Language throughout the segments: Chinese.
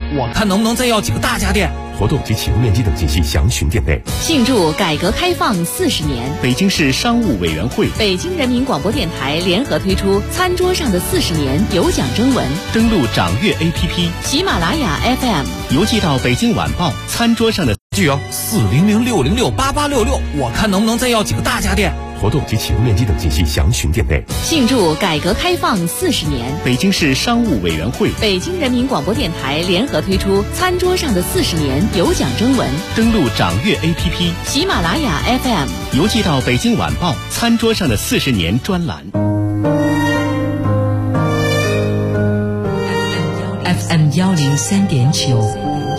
我看能不能再要几个大家电。 活动及启用面积等信息详询店内。 庆祝改革开放40年， 北京市商务委员会、 北京人民广播电台联合推出餐桌上的40年有奖征文。 登录掌阅 APP、 喜马拉雅 FM， 邮寄到北京晚报餐桌上的 400-606-8866，我看能不能再要几个大家电。 活动及启用面积等信息详询店内。 庆祝改革开放40年， 北京市商务委员会、 北京人民广播电台联合推出餐桌上的40年有奖征文。 登录掌阅 APP、 喜马拉雅 FM， 邮寄到北京晚报餐桌上的40年专栏。 FM 103.9。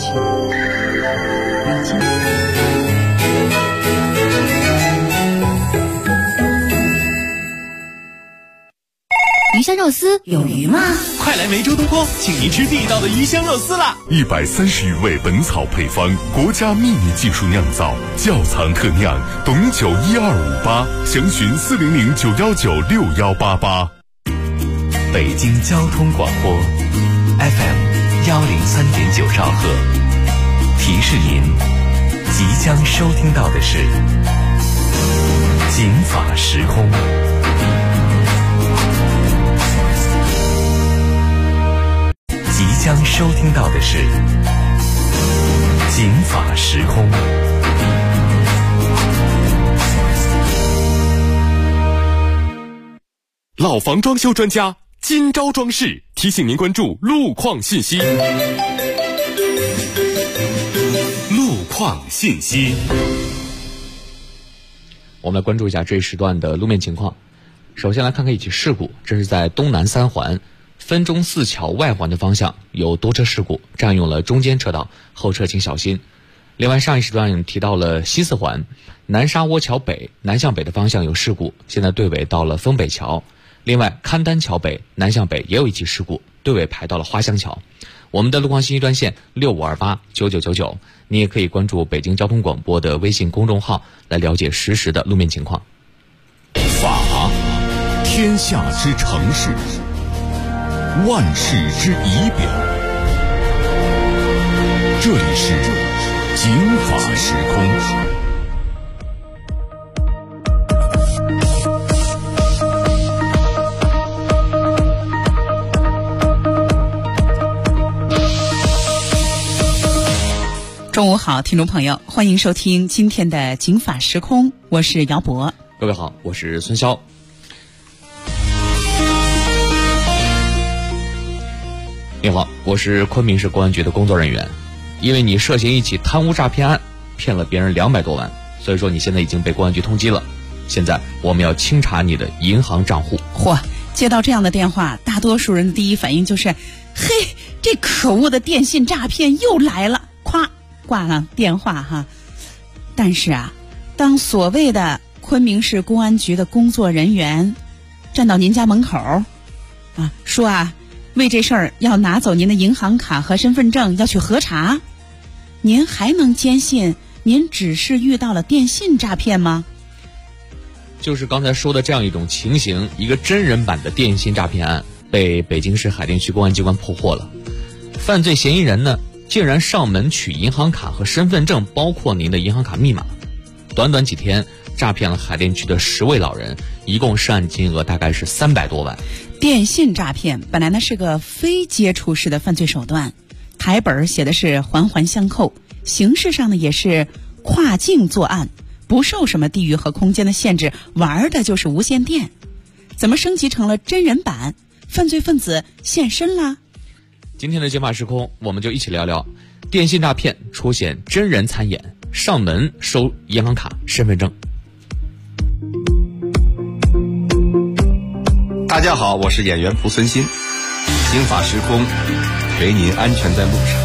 鱼香肉丝有鱼吗？ 快来梅州东坡，请您吃地道的鱼香肉丝啦 ！130余味本草配方，国家秘密技术酿造，窖藏特酿，董酒1258，详询400-919-6188。 北京交通广播 FM 103.9兆赫，提示您即将收听到的是警法时空。即将收听到的是警法时空。 老房装修专家金招装饰提醒您关注路况信息。路况信息， 我们来关注一下这一时段的路面情况。首先来看看一起事故，这是在东南三环分钟寺桥外环的方向有多车事故，占用了中间车道，后车请小心。另外上一时段提到了西四环南沙窝桥北南向北的方向有事故，现在队尾到了丰北桥。另外勘丹桥北南向北也有一起事故，队尾排到了花乡桥。我们的路况信息专线65289999，你也可以关注北京交通广播的微信公众号来了解实时的路面情况。 法，天下之城市，万世之仪表。这里是警法时空。 中午好，听众朋友，欢迎收听今天的警法时空，我是姚博。 各位好，我是孙潇。你好，我是昆明市公安局的工作人员。因为你涉嫌一起贪污诈骗案，骗了别人200多万，所以说你现在已经被公安局通缉了。现在我们要清查你的银行账户。 嚯，接到这样的电话，大多数人的第一反应就是，嘿，这可恶的电信诈骗又来了，咵挂了电话哈。但是啊，当所谓的昆明市公安局的工作人员站到您家门口啊，说啊，为这事儿要拿走您的银行卡和身份证，要去核查，您还能坚信您只是遇到了电信诈骗吗？ 就是刚才说的这样一种情形，一个真人版的电信诈骗案被北京市海淀区公安机关破获了。犯罪嫌疑人呢，竟然上门取银行卡和身份证，包括您的银行卡密码。短短几天诈骗了海淀区的10位老人，一共涉案金额大概是300多万。 电信诈骗本来呢是个非接触式的犯罪手段，台本写的是环环相扣，形式上呢也是跨境作案，不受什么地域和空间的限制，玩的就是无线电。怎么升级成了真人版？犯罪分子现身啦！ 今天的警法时空，我们就一起聊聊电信诈骗出现真人参演，上门收银行卡、身份证。 大家好，我是演员蒲存昕，警法时空，陪您安全在路上。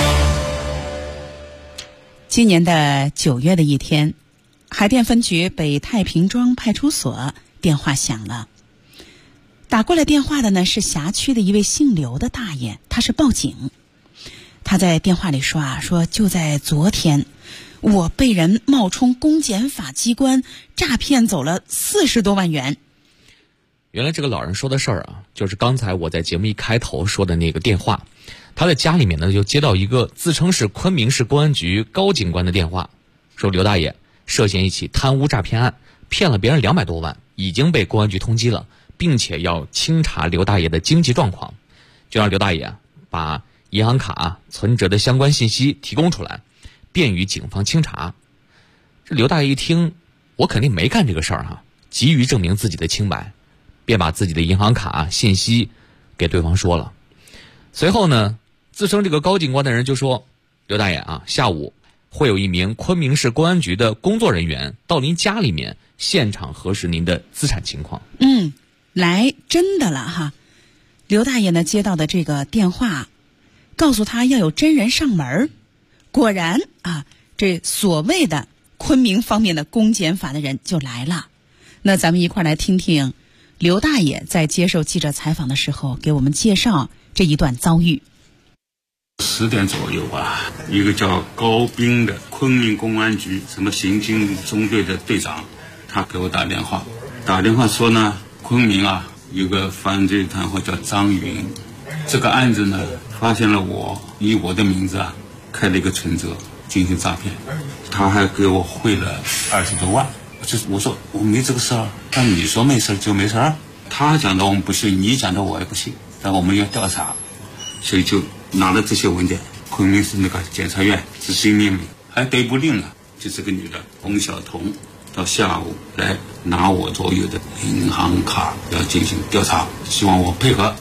今年的9月的一天，海淀分局北太平庄派出所电话响了。打过来电话的呢是辖区的一位姓刘的大爷，他是报警。他在电话里说啊，说就在昨天，我被人冒充公检法机关诈骗走了40多万元。原来这个老人说的事儿啊，就是刚才我在节目一开头说的那个电话。 他的家里面呢就接到一个自称是昆明市公安局高警官的电话，说刘大爷涉嫌一起贪污诈骗案，骗了别人200多万，已经被公安局通缉了，并且要清查刘大爷的经济状况，就让刘大爷把银行卡存折的相关信息提供出来，便于警方清查。这刘大爷一听，我肯定没干这个事儿哈，急于证明自己的清白，便把自己的银行卡信息给对方说了。随后呢，自称这个高警官的人就说，刘大爷下午会有一名昆明市公安局的工作人员到您家里面现场核实您的资产情况。 来真的了哈。刘大爷呢接到的这个电话，告诉他要有真人上门。果然这所谓的昆明方面的公检法的人就来了。那咱们一块来听听刘大爷在接受记者采访的时候给我们介绍这一段遭遇。 10点左右一个叫高斌的昆明公安局什么刑警中队的队长，他给我打电话说呢，昆明有个犯罪团伙叫张云，这个案子呢发现了我以我的名字开了一个存折进行诈骗，他还给我汇了20多万。我说我没这个事儿，但你说没事就没事儿，他讲的我们不信，你讲的我也不信，但我们要调查，所以就拿了这些文件，昆明市那个检察院执行命令，还逮捕令了，就这个女的洪晓彤到下午来拿我所有的银行卡要进行调查，希望我配合。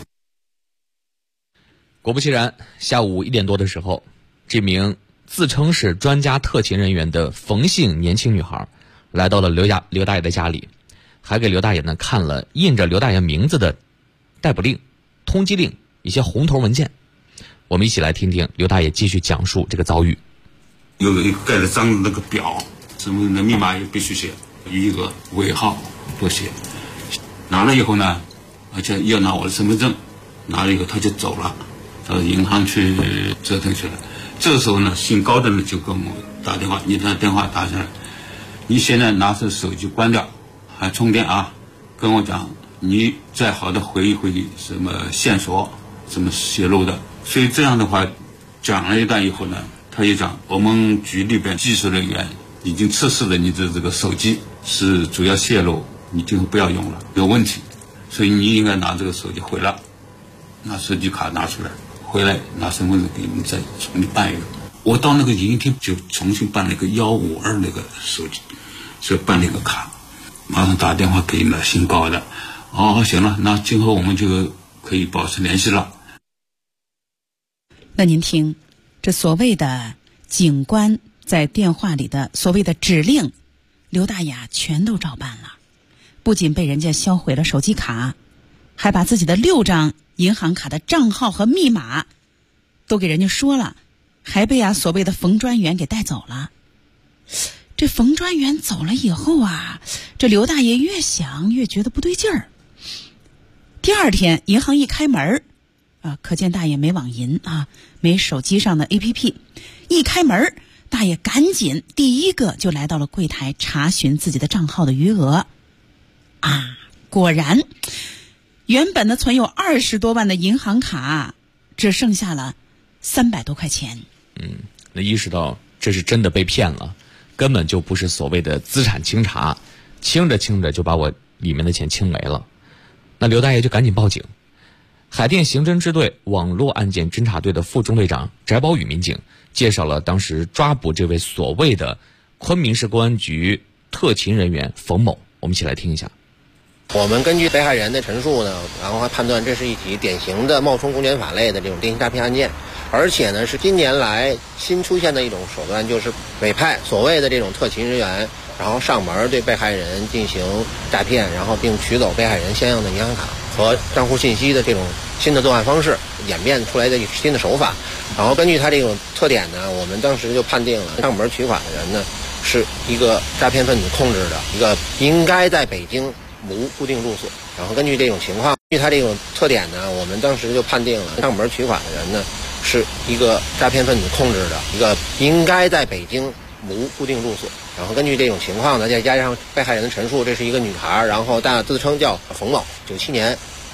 果不其然，下午1点多的时候，这名自称是专家特勤人员的冯姓年轻女孩来到了刘大爷的家里，还给刘大爷呢看了印着刘大爷名字的逮捕令、通缉令一些红头文件。我们一起来听听刘大爷继续讲述这个遭遇。 有一个盖了章的那个表，什么的密码也必须写，余额、尾号都写。拿了以后呢，而且要拿我的身份证，拿了以后他就走了，到银行去折腾去了。这个时候呢，姓高的呢就跟我打电话，你的电话打进来，你现在拿着手机关掉，还充电跟我讲你再好的回忆什么线索怎么泄露的。所以这样的话讲了一段以后呢，他就讲我们局里边技术人员已经测试了你的这个手机是主要泄露，你今后不要用了，有问题，所以你应该拿这个手机回来，拿手机卡拿出来，回来拿身份证给你们再重新办一个。我到那个营厅就重新办了一个152那个手机，所以办了一个卡，马上打电话给那姓高的，行了，那今后我们就可以保持联系了。 那您听，这所谓的警官在电话里的所谓的指令，刘大爷全都照办了，不仅被人家销毁了手机卡，还把自己的6张银行卡的账号和密码都给人家说了，还被所谓的冯专员给带走了。这冯专员走了以后这刘大爷越想越觉得不对劲儿。第2天银行一开门可见大爷没网银没手机上的 APP， 一开门大爷赶紧第一个就来到了柜台查询自己的账号的余额果然原本的存有20多万的银行卡只剩下了300多块钱。 那意识到这是真的被骗了，根本就不是所谓的资产清查，清着清着就把我里面的钱清没了。那刘大爷就赶紧报警。海淀刑侦支队网络案件侦查队的副中队长翟宝宇民警介绍了当时抓捕这位所谓的昆明市公安局特勤人员冯某，我们一起来听一下。 我们根据被害人的陈述呢，然后还判断这是一起典型的冒充公检法类的这种电信诈骗案件，而且呢是近年来新出现的一种手段，就是委派所谓的这种特勤人员，然后上门对被害人进行诈骗，然后并取走被害人相应的银行卡和账户信息的这种新的作案方式演变出来的新的手法。然后根据他这种特点呢，我们当时就判定了上门取款的人呢是一个诈骗分子控制的一个应该在北京无固定住所。然后根据这种情况，根据他这种特点呢，我们当时就判定了上门取款的人呢是一个诈骗分子控制的一个应该在北京无固定住所。然后根据这种情况呢，再加上被害人的陈述，这是一个女孩，然后自称叫冯某，97年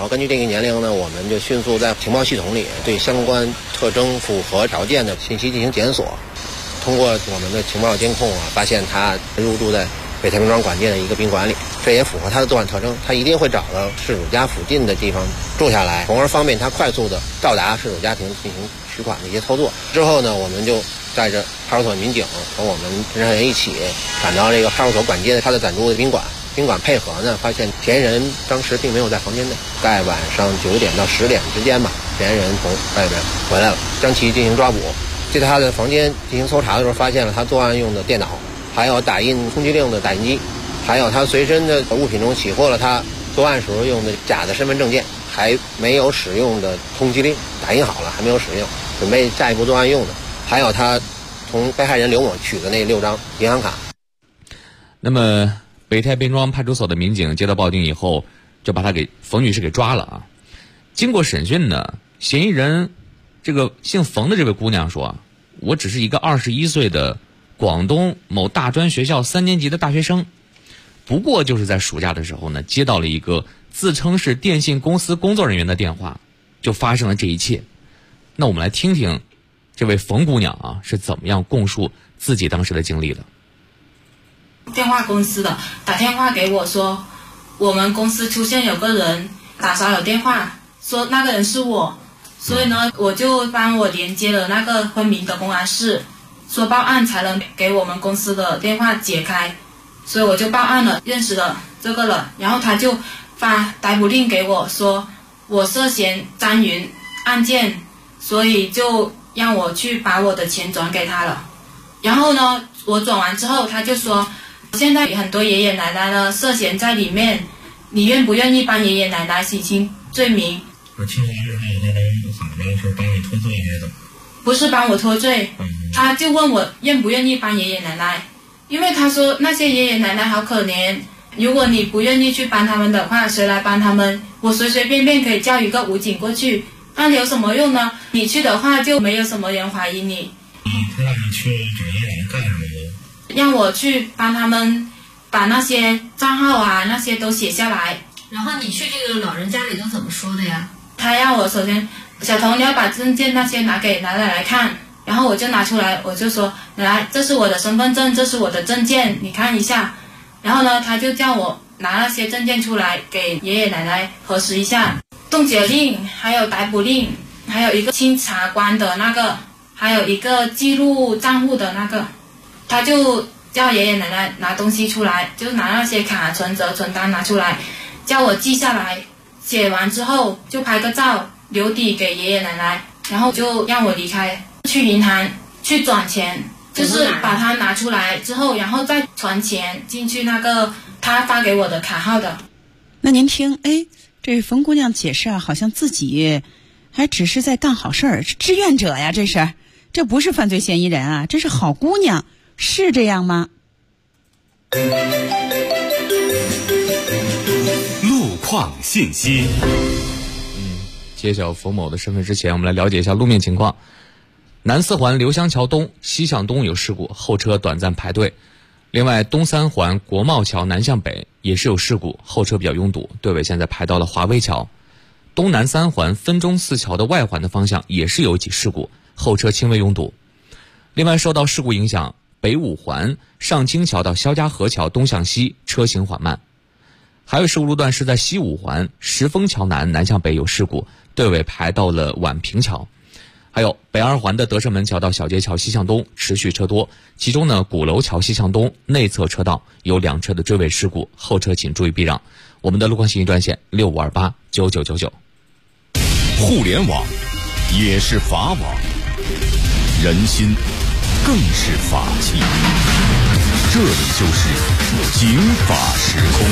然后根据这个年龄呢，我们就迅速在情报系统里对相关特征符合条件的信息进行检索。通过我们的情报监控发现他入住在北太平庄管界的一个宾馆里，这也符合他的作案特征。他一定会找到事主家附近的地方住下来，从而方便他快速的到达事主家庭进行取款的一些操作。之后呢，我们就带着派出所民警和我们侦查员一起赶到这个派出所管界的他的暂住的宾馆。宾馆配合呢，发现嫌疑人当时并没有在房间内，在晚上9点到10点之间吧，嫌疑人从外边回来了，将其进行抓捕。在他的房间进行搜查的时候，发现了他作案用的电脑，还有打印通缉令的打印机，还有他随身的物品中起获了他作案时候用的假的身份证件，还没有使用的通缉令，打印好了还没有使用，准备下一步作案用的，还有他从被害人刘某取的那6张银行卡。 那么北太平庄派出所的民警接到报警以后，就把冯女士给抓了啊。经过审讯呢，嫌疑人这个姓冯的这位姑娘说，我只是一个21岁的广东某大专学校3年级的大学生，不过就是在暑假的时候呢，接到了一个自称是电信公司工作人员的电话，就发生了这一切。那我们来听听这位冯姑娘啊是怎么样供述自己当时的经历的。 电话公司的打电话给我说，我们公司出现有个人打骚扰电话，说那个人是我，所以呢我就帮我连接了那个昆明的公安室，说报案才能给我们公司的电话解开，所以我就报案了，认识了这个人，然后他就发逮捕令给我，说我涉嫌沾云案件，所以就让我去把我的钱转给他了。然后呢我转完之后，他就说现在很多爷爷奶奶呢涉嫌在里面，你愿不愿意帮爷爷奶奶洗清罪名？ 我听说是爷爷奶奶咋的，是帮你脱罪还是？ 不是帮我脱罪，他就问我愿不愿意帮爷爷奶奶，因为他说那些爷爷奶奶好可怜，如果你不愿意去帮他们的话，谁来帮他们？我随随便便可以叫一个武警过去，那有什么用呢？你去的话就没有什么人怀疑你。 他让你去找爷爷奶奶干什么呀？ 让我去帮他们把那些账号啊那些都写下来。 然后你去这个老人家里都怎么说的呀？ 他让我首先小童你要把证件那些拿给奶奶来看，然后我就拿出来，我就说奶奶这是我的身份证，这是我的证件，你看一下。然后呢他就叫我拿那些证件出来给爷爷奶奶核实一下，冻结令还有逮捕令，还有一个清查官的那个，还有一个记录账户的那个，他就叫爷爷奶奶拿东西出来，就拿那些卡存折存单拿出来，叫我记下来，写完之后就拍个照留底给爷爷奶奶，然后就让我离开，去银行去转钱，就是把它拿出来之后，然后再传钱进去那个他发给我的卡号的。 那您听，这冯姑娘解释啊，好像自己还只是在干好事儿，是志愿者呀，这不是犯罪嫌疑人啊，这是好姑娘，是这样吗？ 路况信息。 揭晓冯某的身份之前，我们来了解一下路面情况。南4环刘香桥东西向东有事故，后车短暂排队。另外东3环国贸桥南向北也是有事故，后车比较拥堵，队尾现在排到了华威桥。东南3环分钟寺桥的外环的方向也是有一起事故，后车轻微拥堵。另外受到事故影响，北5环上京桥到肖家河桥东向西车行缓慢。还有事故路段是在西5环石峰桥南南向北有事故，队尾排到了宛平桥。还有北2环的德胜门桥到小街桥西向东持续车多，其中呢鼓楼桥西向东内侧车道有2车的追尾事故，后车请注意避让。我们的路况信息专线65289999。 互联网也是法网，人心更是法器。这里就是警法时空。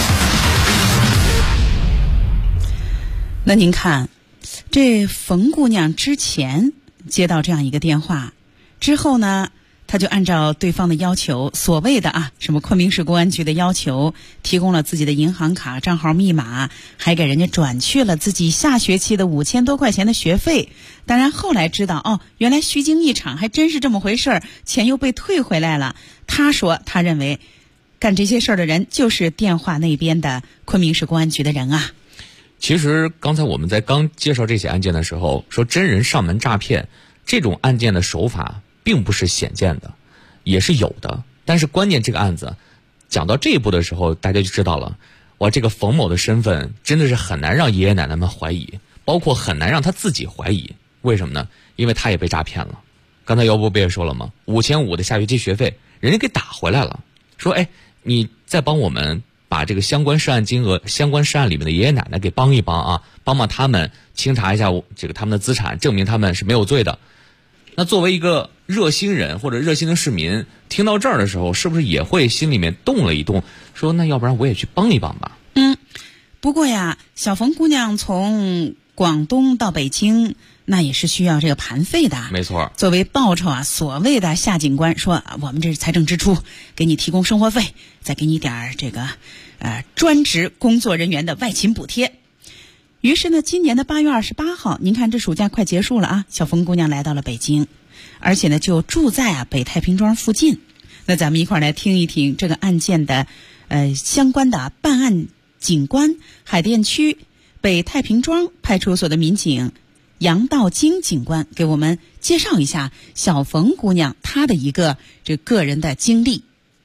那您看，这冯姑娘之前接到这样一个电话之后呢，她就按照对方的要求，所谓的什么昆明市公安局的要求，提供了自己的银行卡账号密码，还给人家转去了自己下学期的5000多块钱的学费。当然后来知道原来虚惊一场，还真是这么回事儿，钱又被退回来了。他认为干这些事儿的人就是电话那边的昆明市公安局的人啊。 其实刚才我们在刚介绍这起案件的时候，说真人上门诈骗这种案件的手法并不是鲜见的，也是有的。但是关键这个案子讲到这一步的时候，大家就知道了，哇，这个冯某的身份真的是很难让爷爷奶奶们怀疑，包括很难让他自己怀疑。为什么呢？因为他也被诈骗了。刚才姚波不也说了吗？5500的下学期学费，人家给打回来了，说哎，你再帮我们把这个相关涉案金额、相关涉案里面的爷爷奶奶给帮一帮啊，帮帮他们清查一下这个他们的资产，证明他们是没有罪的。那作为一个热心人或者热心的市民，听到这儿的时候，是不是也会心里面动了一动，说那要不然我也去帮一帮吧？ 不过呀，小冯姑娘从广东到北京，那也是需要这个盘费的。 没错。 作为报酬啊，所谓的夏警官说，我们这是财政支出，给你提供生活费，再给你点这个专职工作人员的外勤补贴。于是呢，今年的8月28号，您看这暑假快结束了啊，小冯姑娘来到了北京，而且呢就住在北太平庄附近。那咱们一块儿来听一听这个案件的相关的办案警官，海淀区北太平庄派出所的民警杨道京警官给我们介绍一下小冯姑娘她的一个个人的经历。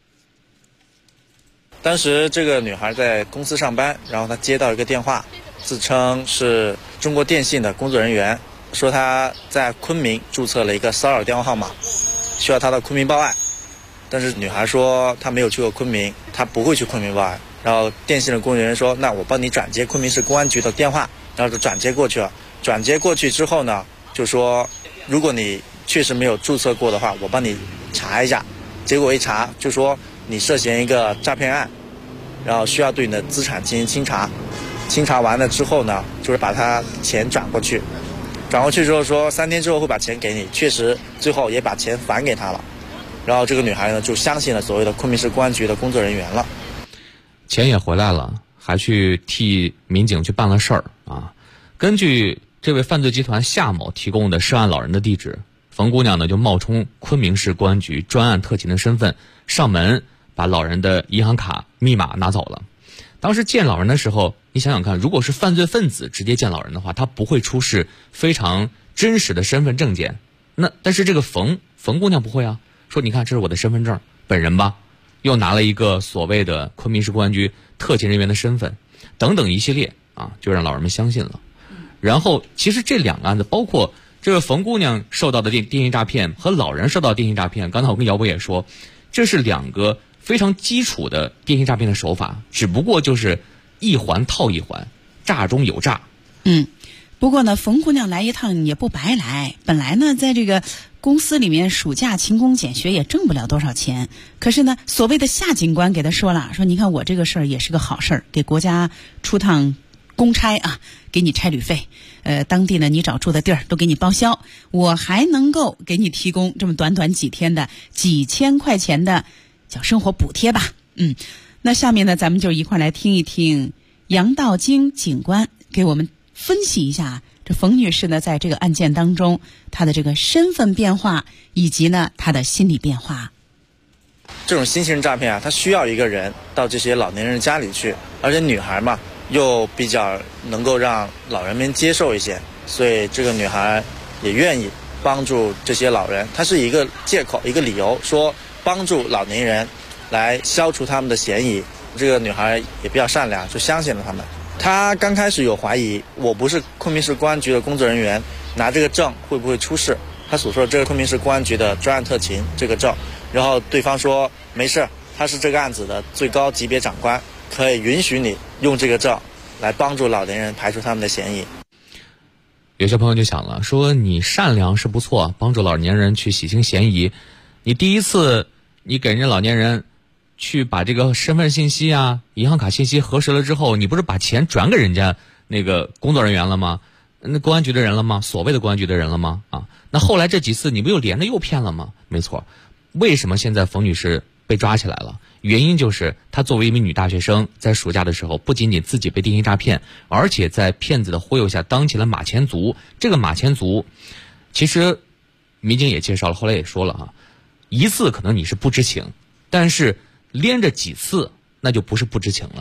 当时这个女孩在公司上班，然后她接到一个电话，自称是中国电信的工作人员，说她在昆明注册了一个骚扰电话号码，需要她到昆明报案。但是女孩说她没有去过昆明，她不会去昆明报案。然后电信的工作人员说，那我帮你转接昆明市公安局的电话，然后就转接过去了。转接过去之后呢，就说如果你确实没有注册过的话，我帮你查一下。结果一查就说你涉嫌一个诈骗案，然后需要对你的资产进行清查。清查完了之后呢，就是把他钱转过去。转过去之后说3天之后会把钱给你，确实最后也把钱返给他了。然后这个女孩呢就相信了所谓的昆明市公安局的工作人员了。 钱也回来了，还去替民警去办了事儿啊。根据这位犯罪集团夏某提供的涉案老人的地址，冯姑娘呢就冒充昆明市公安局专案特勤的身份上门，把老人的银行卡密码拿走了。当时见老人的时候，你想想看，如果是犯罪分子直接见老人的话，他不会出示非常真实的身份证件。但是这个冯姑娘不会啊，说你看这是我的身份证，本人吧，又拿了一个所谓的昆明市公安局特勤人员的身份，等等一系列啊，就让老人们相信了。然后其实这两个案子，包括这个冯姑娘受到的电信诈骗和老人受到的电信诈骗，刚才我跟姚博也说，这是两个非常基础的电信诈骗的手法，只不过就是一环套一环，诈中有诈。 不过呢，冯姑娘来一趟也不白来。本来呢，在这个公司里面暑假勤工俭学也挣不了多少钱，可是呢，所谓的夏警官给他说了，说你看我这个事儿也是个好事儿，给国家出趟公差啊，给你差旅费，当地呢你找住的地儿都给你报销，我还能够给你提供这么短短几天的几千块钱的叫生活补贴吧。那下面呢，咱们就一块来听一听杨道京警官给我们分析一下这冯女士呢在这个案件当中她的这个身份变化，以及呢她的心理变化。 这种新型诈骗啊，它需要一个人到这些老年人家里去，而且女孩嘛又比较能够让老人们接受一些，所以这个女孩也愿意帮助这些老人。她是一个借口一个理由，说帮助老年人来消除他们的嫌疑。这个女孩也比较善良，就相信了他们。她刚开始有怀疑，我不是昆明市公安局的工作人员，拿这个证会不会出事。她所说的这个昆明市公安局的专案特勤这个证，然后对方说没事，他是这个案子的最高级别长官，可以允许你用这个证来帮助老年人排除他们的嫌疑。 有些朋友就想了，说你善良是不错，帮助老年人去洗清嫌疑，你第一次你给人家老年人去把这个身份信息啊、银行卡信息核实了之后，你不是把钱转给人家那个工作人员了吗？那公安局的人了吗？所谓的公安局的人了吗？那后来这几次你不又连着又骗了吗？没错。为什么现在冯女士被抓起来了？原因就是她作为一名女大学生，在暑假的时候不仅仅自己被电信诈骗，而且在骗子的忽悠下当起了马前卒。这个马前卒其实民警也介绍了，后来也说了一次可能你是不知情，但是连着几次那就不是不知情了。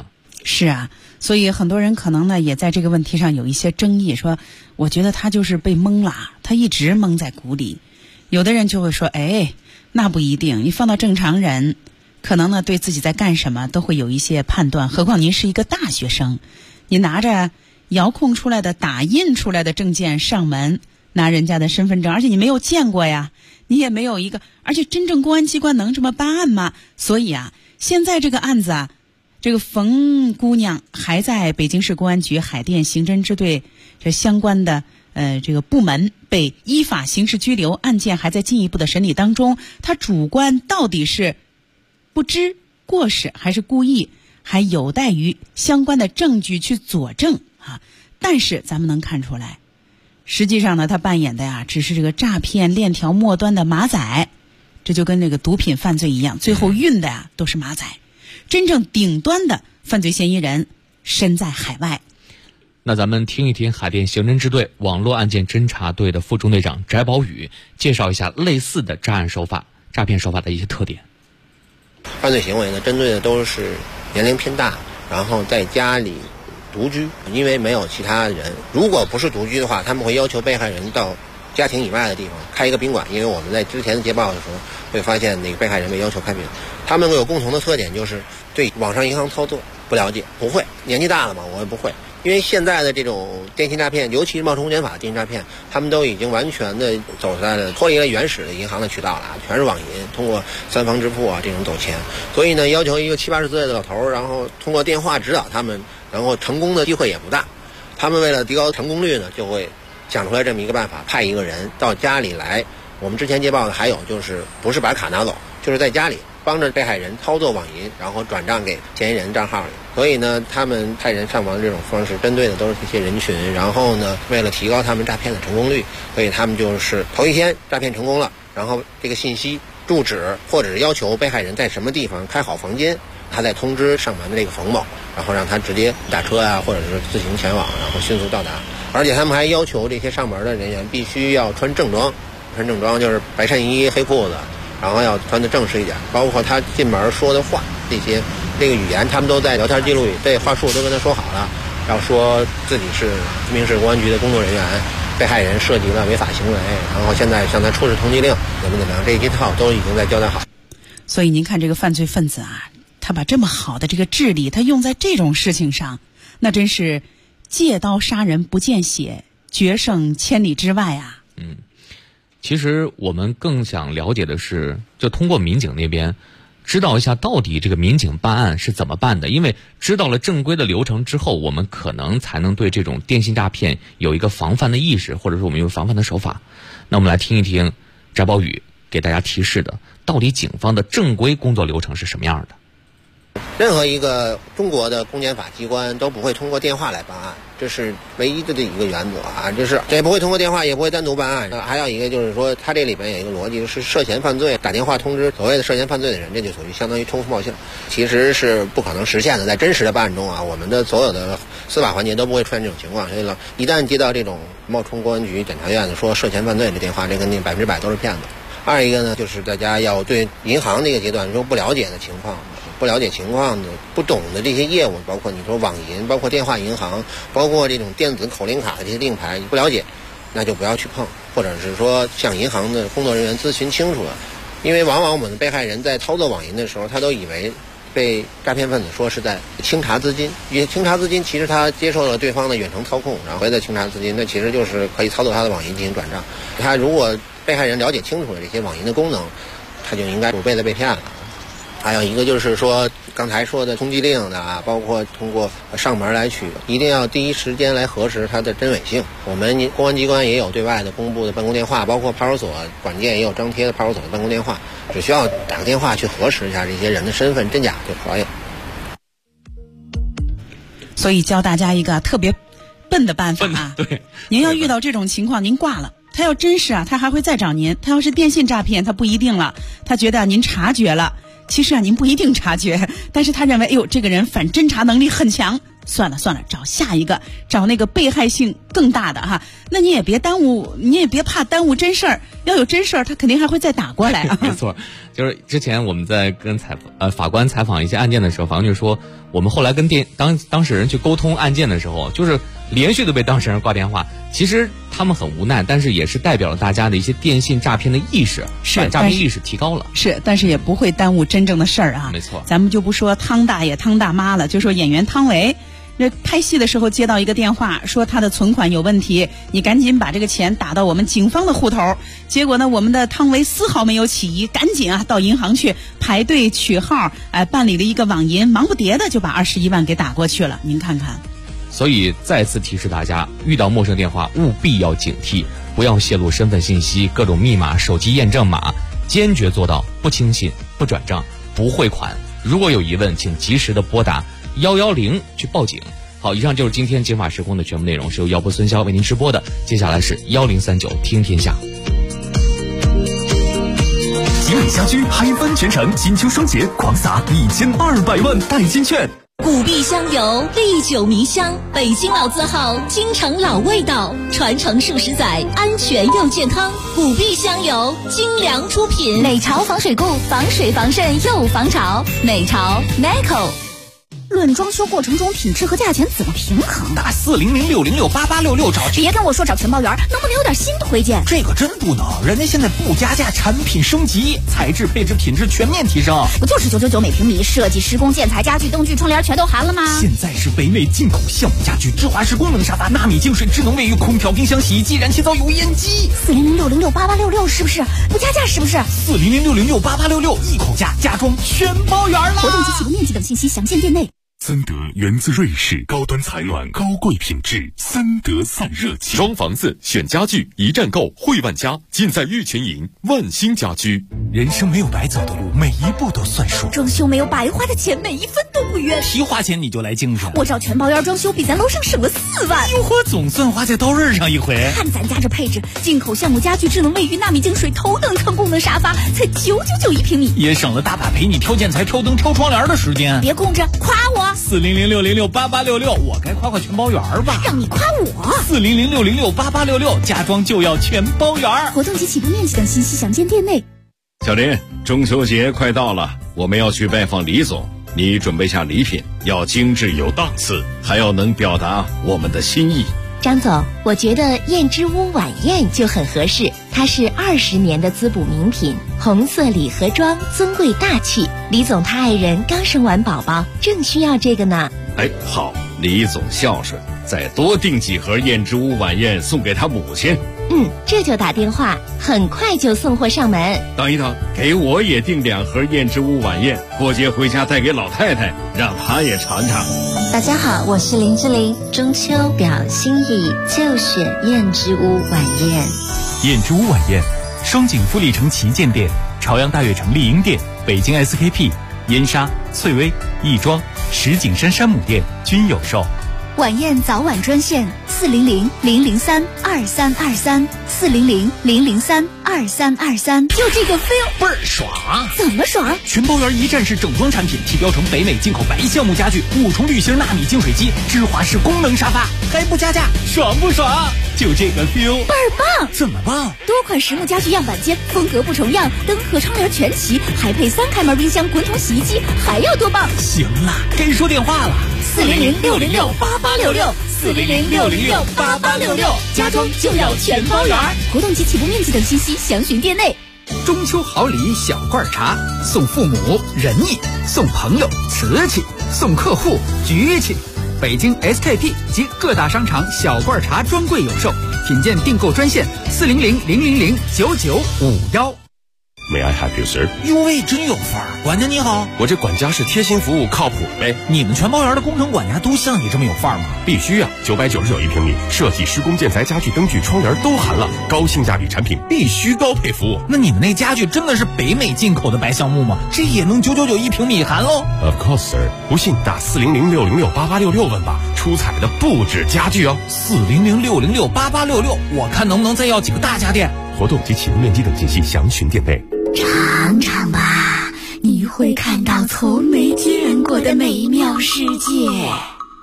是啊，所以很多人可能呢也在这个问题上有一些争议，说我觉得他就是被蒙了，他一直蒙在鼓里。有的人就会说，那不一定，你放到正常人可能呢对自己在干什么都会有一些判断，何况您是一个大学生，你拿着遥控出来的打印出来的证件上门拿人家的身份证，而且你没有见过呀，你也没有一个，而且真正公安机关能这么办案吗？所以啊，现在这个案子啊，这个冯姑娘还在北京市公安局海淀刑侦支队这相关的这个部门被依法刑事拘留，案件还在进一步的审理当中。她主观到底是不知过失还是故意，还有待于相关的证据去佐证啊。但是咱们能看出来，实际上呢，她扮演的呀只是这个诈骗链条末端的马仔，这就跟那个毒品犯罪一样，最后运的呀都是马仔。真正顶端的犯罪嫌疑人身在海外。 那咱们听一听海淀刑侦支队网络案件侦查队的副中队长翟宝宇介绍一下类似的诈骗手法的一些特点。 犯罪行为呢，针对的都是年龄偏大，然后在家里独居，因为没有其他人。如果不是独居的话，他们会要求被害人到家庭以外的地方开一个宾馆，因为我们在之前的接报的时候会发现那个被害人被要求开宾馆。他们有共同的特点，就是对网上银行操作不了解，不会，年纪大了嘛，我也不会。因为现在的这种电信诈骗，尤其是冒充公检法的电信诈骗，他们都已经完全的走在了脱离了原始的银行的渠道了，全是网银，通过三方支付啊这种走钱。所以呢，要求一个70-80岁的老头，然后通过电话指导他们，然后成功的机会也不大。他们为了提高成功率呢，就会想出来这么一个办法，派一个人到家里来。我们之前接报的还有就是不是把卡拿走，就是在家里帮着被害人操作网银，然后转账给嫌疑人账号里。所以呢，他们派人上网这种方式，针对的都是这些人群。然后呢，为了提高他们诈骗的成功率，所以他们就是头一天诈骗成功了，然后这个信息住址或者是要求被害人在什么地方开好房间，他再通知上门的这个冯某，然后让他直接打车啊，或者是自行前往，然后迅速到达。而且他们还要求这些上门的人员必须要穿正装，穿正装就是白衬衣黑裤子，然后要穿得正式一点，包括他进门说的话，这个语言他们都在聊天记录里，对话术都跟他说好了，要说自己是昆明市公安局的工作人员，被害人涉及了违法行为，然后现在向他出示通缉令，怎么样，这一套都已经在交代好。 所以您看这个犯罪分子啊，他把这么好的这个智力他用在这种事情上，那真是借刀杀人不见血，决胜千里之外啊。 其实我们更想了解的是，就通过民警那边知道一下到底这个民警办案是怎么办的，因为知道了正规的流程之后，我们可能才能对这种电信诈骗有一个防范的意识，或者说我们有防范的手法。那我们来听一听翟宝宇给大家提示的，到底警方的正规工作流程是什么样的。 任何一个中国的公检法机关都不会通过电话来办案，这是唯一的一个原则啊，这也不会通过电话，也不会单独办案。还有一个就是说，它这里边有一个逻辑，就是涉嫌犯罪打电话通知所谓的涉嫌犯罪的人，这就属于相当于冲锋报信，其实是不可能实现的。在真实的办案中啊，我们的所有的司法环节都不会出现这种情况。所以一旦接到这种冒充公安局、检察院的说涉嫌犯罪的电话，这肯定100%都是骗子。二一个呢，就是大家要对银行这个阶段说不了解的情况。不了解情况的、不懂的这些业务，包括你说网银，包括电话银行，包括这种电子口令卡的这些令牌，不了解，那就不要去碰，或者是说向银行的工作人员咨询清楚了。因为往往我们的被害人在操作网银的时候，他都以为被诈骗分子说是在清查资金，因为清查资金其实他接受了对方的远程操控，然后回来清查资金，那其实就是可以操作他的网银进行转账。他如果被害人了解清楚了这些网银的功能，他就应该不被骗了。还有一个就是说，刚才说的通缉令的啊，包括通过上门来取，一定要第一时间来核实它的真伪性。我们公安机关也有对外的公布的办公电话，包括派出所管件也有张贴的派出所的办公电话，只需要打个电话去核实一下这些人的身份真假就可以了。 所以教大家一个特别笨的办法啊， 对， 您要遇到这种情况，您挂了。他要真是啊，他还会再找您。他要是电信诈骗，他不一定了。他觉得您察觉了。其实啊，您不一定察觉，但是他认为，哎呦，这个人反侦查能力很强， 算了，找下一个，找那个被害性更大的哈。那你也别耽误，你也别怕耽误真事儿。要有真事儿，他肯定还会再打过来啊。 没错，就是之前我们在跟法官采访一些案件的时候，法官就说，我们后来跟当事人去沟通案件的时候，就是连续都被当事人挂电话。其实他们很无奈，但是也是代表了大家的一些电信诈骗的意识， 是诈骗意识提高了。 是，但是也不会耽误真正的事儿啊。 没错， 咱们就不说汤大爷、汤大妈了，就说演员汤唯。那拍戏的时候接到一个电话，说他的存款有问题，你赶紧把这个钱打到我们警方的户头。结果呢，我们的汤唯丝毫没有起疑，赶紧到银行去排队取号，办理了一个网银，忙不迭的就把21万给打过去了。您看看。 所以再次提示大家，遇到陌生电话务必要警惕，不要泄露身份信息、各种密码、手机验证码，坚决做到不轻信、不转账、不汇款。如果有疑问，请及时的拨打110去报警。好，以上就是今天警法时空的全部内容，是由姚波孙潇为您直播的。接下来是1039听天下。 吉美家居嗨翻全城，金秋双节狂撒1200万代金券。 古碧香油，历久弥香，北京老字号，京城老味道，传承数十载，安全又健康。古碧香油，精良出品，美潮防水固，防水防渗又防潮，美潮 Meco。 论装修过程中品质和价钱怎么平衡？ 打4006068866找。 别跟我说找全包圆，能不能有点新推荐？ 这个真不能，人家现在不加价，产品升级，材质、配置、品质全面提升。 不就是999每平米，设计、施工、建材、家具、灯具、窗帘全都含了吗？ 现在是北美进口项目家具，智华式功能沙发、纳米净水、智能卫浴、空调、冰箱、洗衣机、燃气灶、油烟机。 4006068866是不是？不加价是不是 ？4006068866一口价，家装全包圆了。 活动及起步面积等信息详见店内。 森德源自瑞士，高端采暖，高贵品质，森德散热器。装房子选家具，一站购汇万家，尽在玉泉营万兴家居。 人生没有白走的路，每一步都算数。 装修没有白花的钱，每一分都不冤。 提花钱你就来精神， 我找全包圆装修，比咱楼上省了4万。 哟呵，总算花在刀刃上一回。 看咱家这配置，进口项目家具、智能卫浴、纳米净水、头等舱功能沙发，才999一平米， 也省了大把陪你挑建材、挑灯、挑窗帘的时间。 别空着，夸我。 4006068866，我该夸夸全包圆吧？ 让你夸我。 4006068866，家装就要全包圆。 活动及起步面积等信息详见店内。 小林，中秋节快到了，我们要去拜访李总，你准备下礼品，要精致有档次，还要能表达我们的心意。 张总，我觉得燕之屋晚宴就很合适，它是20年的滋补名品，红色礼盒装，尊贵大气。李总他爱人刚生完宝宝，正需要这个呢。 哎，好，李总孝顺，再多订几盒燕之屋晚宴送给他母亲。 这就打电话，很快就送货上门。 等一等，给我也订2盒燕之屋晚宴，过节回家带给老太太，让她也尝尝。 大家好，我是林志玲，中秋表心意就选燕之屋晚宴。 燕之屋晚宴，双井富力城旗舰店、朝阳大悦城丽婴店、北京 SKP、燕莎、翠微、亦庄、石景山山姆店均有售。 晚宴早晚专线400-003-2323，400-003-2323，就这个 feel 倍儿爽。 怎么爽？ 全包圆一站式整装产品，提标成北美进口白橡木家具，5重滤芯纳米净水机，芝华士功能沙发，还不加价，爽不爽？就这个 feel 倍儿棒。 怎么棒？ 多款实木家具样板间，风格不重样，灯和窗帘全齐，还配3开门冰箱、滚筒洗衣机，还要多棒？ 行了，该说电话了。 400-606-8866，400-606-8866，家装就要全包圆。活动及起步面积等信息详询店内。 中秋好礼小罐茶，送父母仁义，送朋友瓷器，送客户局气。北京 SKP 及各大商场小罐茶专柜有售，品鉴订购专线400-000-9951。 May I help you, sir？ 哟喂，真有范儿！管家你好， 我这管家是贴心服务，靠谱呗。 你们全包圆的工程管家都像你这么有范儿吗？ 必须啊！999一平米，设计、施工、建材、家具、灯具、窗帘都含了，高性价比产品，必须高配服务。 那你们那家具真的是北美进口的白橡木吗？这也能999一平米含喽 ？Of course, sir。不信打400-606-8866问吧，出彩的不止家具哦。 400-606-8866，我看能不能再要几个大家电。 活动及起步面积等信息详询店内。 尝尝吧，你会看到从没见过的美妙世界。